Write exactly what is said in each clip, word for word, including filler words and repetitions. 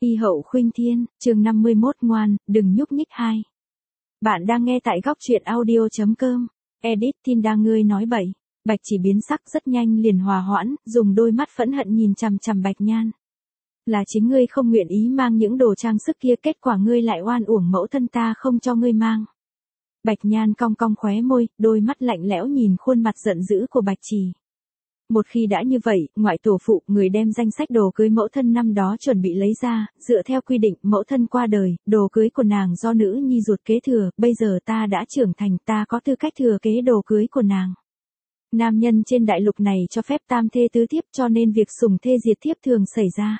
Y hậu khuynh thiên, chương năm mươi mốt ngoan, đừng nhúc nhích hai. Bạn đang nghe tại góc truyện audio.com. Edit tin đang ngươi nói bậy. Bạch chỉ biến sắc rất nhanh liền hòa hoãn, dùng đôi mắt phẫn hận nhìn chằm chằm Bạch Nhan. Là chính ngươi không nguyện ý mang những đồ trang sức kia, kết quả ngươi lại oan uổng mẫu thân ta không cho ngươi mang. Bạch Nhan cong cong khóe môi, đôi mắt lạnh lẽo nhìn khuôn mặt giận dữ của Bạch Chỉ. Một khi đã như vậy, ngoại tổ phụ, người đem danh sách đồ cưới mẫu thân năm đó chuẩn bị lấy ra, dựa theo quy định, mẫu thân qua đời, đồ cưới của nàng do nữ nhi ruột kế thừa, bây giờ ta đã trưởng thành, ta có tư cách thừa kế đồ cưới của nàng. Nam nhân trên đại lục này cho phép tam thê tứ thiếp, cho nên việc sủng thê diệt thiếp thường xảy ra.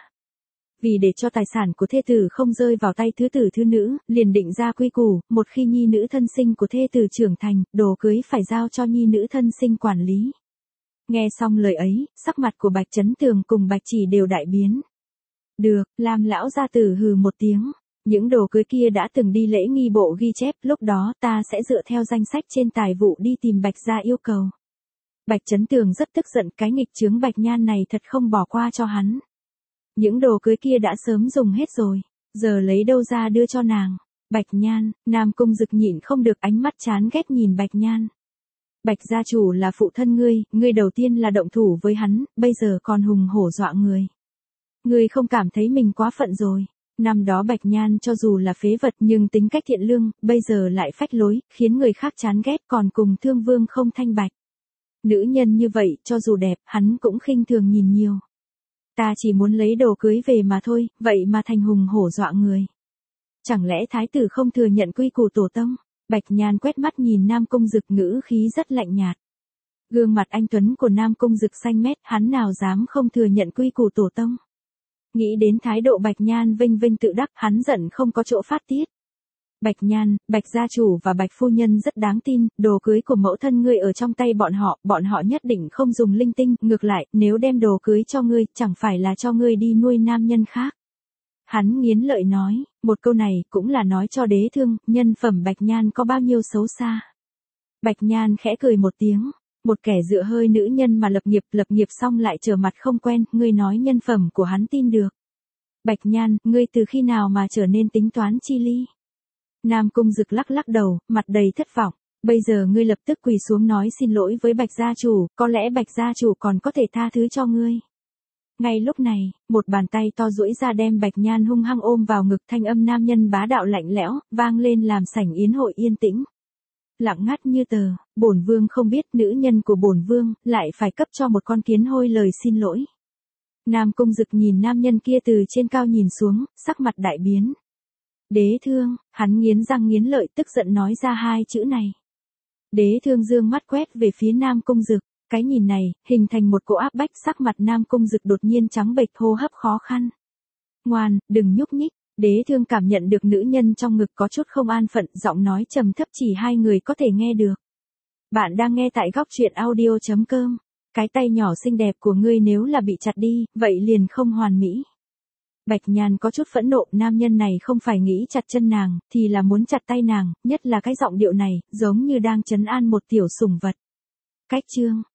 Vì để cho tài sản của thê tử không rơi vào tay thứ tử thứ nữ, liền định ra quy củ, một khi nhi nữ thân sinh của thê tử trưởng thành, đồ cưới phải giao cho nhi nữ thân sinh quản lý. Nghe xong lời ấy, sắc mặt của Bạch Chấn Tường cùng Bạch Chỉ đều đại biến. Được, làm lão gia tử hừ một tiếng. Những đồ cưới kia đã từng đi lễ nghi bộ ghi chép, lúc đó ta sẽ dựa theo danh sách trên tài vụ đi tìm Bạch gia yêu cầu. Bạch Chấn Tường rất tức giận, cái nghịch chướng Bạch Nhan này thật không bỏ qua cho hắn. Những đồ cưới kia đã sớm dùng hết rồi, giờ lấy đâu ra đưa cho nàng. Bạch Nhan, Nam Cung Dực nhịn không được, ánh mắt chán ghét nhìn Bạch Nhan. Bạch gia chủ là phụ thân ngươi, ngươi đầu tiên là động thủ với hắn, bây giờ còn hùng hổ dọa người. Ngươi không cảm thấy mình quá phận rồi. Năm đó Bạch Nhan cho dù là phế vật nhưng tính cách thiện lương, bây giờ lại phách lối, khiến người khác chán ghét, còn cùng Thương Vương không thanh bạch. Nữ nhân như vậy, cho dù đẹp, hắn cũng khinh thường nhìn nhiều. Ta chỉ muốn lấy đồ cưới về mà thôi, vậy mà thành hùng hổ dọa người. Chẳng lẽ thái tử không thừa nhận quy củ tổ tông? Bạch Nhan quét mắt nhìn Nam Cung Dực, ngữ khí rất lạnh nhạt. Gương mặt anh tuấn của Nam Cung Dực xanh mét, hắn nào dám không thừa nhận quy củ tổ tông. Nghĩ đến thái độ Bạch Nhan vinh vinh tự đắc, hắn giận không có chỗ phát tiết. Bạch Nhan, Bạch gia chủ và Bạch phu nhân rất đáng tin, đồ cưới của mẫu thân ngươi ở trong tay bọn họ, bọn họ nhất định không dùng linh tinh, ngược lại, nếu đem đồ cưới cho ngươi, chẳng phải là cho ngươi đi nuôi nam nhân khác. Hắn nghiến lợi nói, một câu này cũng là nói cho đế thương, nhân phẩm Bạch Nhan có bao nhiêu xấu xa. Bạch Nhan khẽ cười một tiếng, một kẻ dựa hơi nữ nhân mà lập nghiệp, lập nghiệp xong lại trở mặt không quen, ngươi nói nhân phẩm của hắn tin được. Bạch Nhan, ngươi từ khi nào mà trở nên tính toán chi ly? Nam Cung Dực lắc lắc đầu, mặt đầy thất vọng, bây giờ ngươi lập tức quỳ xuống nói xin lỗi với Bạch gia chủ, có lẽ Bạch gia chủ còn có thể tha thứ cho ngươi. Ngay lúc này, một bàn tay to duỗi ra đem Bạch Nhan hung hăng ôm vào ngực, thanh âm nam nhân bá đạo lạnh lẽo, vang lên làm sảnh yến hội yên tĩnh. Lặng ngắt như tờ, bổn vương không biết nữ nhân của bổn vương, lại phải cấp cho một con kiến hôi lời xin lỗi. Nam Cung Dực nhìn nam nhân kia từ trên cao nhìn xuống, sắc mặt đại biến. Đế thương, hắn nghiến răng nghiến lợi tức giận nói ra hai chữ này. Đế thương dương mắt quét về phía Nam Cung Dực. Cái nhìn này, hình thành một cỗ áp bách, sắc mặt Nam Cung Dực đột nhiên trắng bệch, hô hấp khó khăn. Ngoan, đừng nhúc nhích. Đế thương cảm nhận được nữ nhân trong ngực có chút không an phận, giọng nói trầm thấp chỉ hai người có thể nghe được. Bạn đang nghe tại góc truyện audio.com. Cái tay nhỏ xinh đẹp của ngươi nếu là bị chặt đi, vậy liền không hoàn mỹ. Bạch Nhan có chút phẫn nộ, nam nhân này không phải nghĩ chặt chân nàng, thì là muốn chặt tay nàng, nhất là cái giọng điệu này, giống như đang trấn an một tiểu sủng vật. Cách chương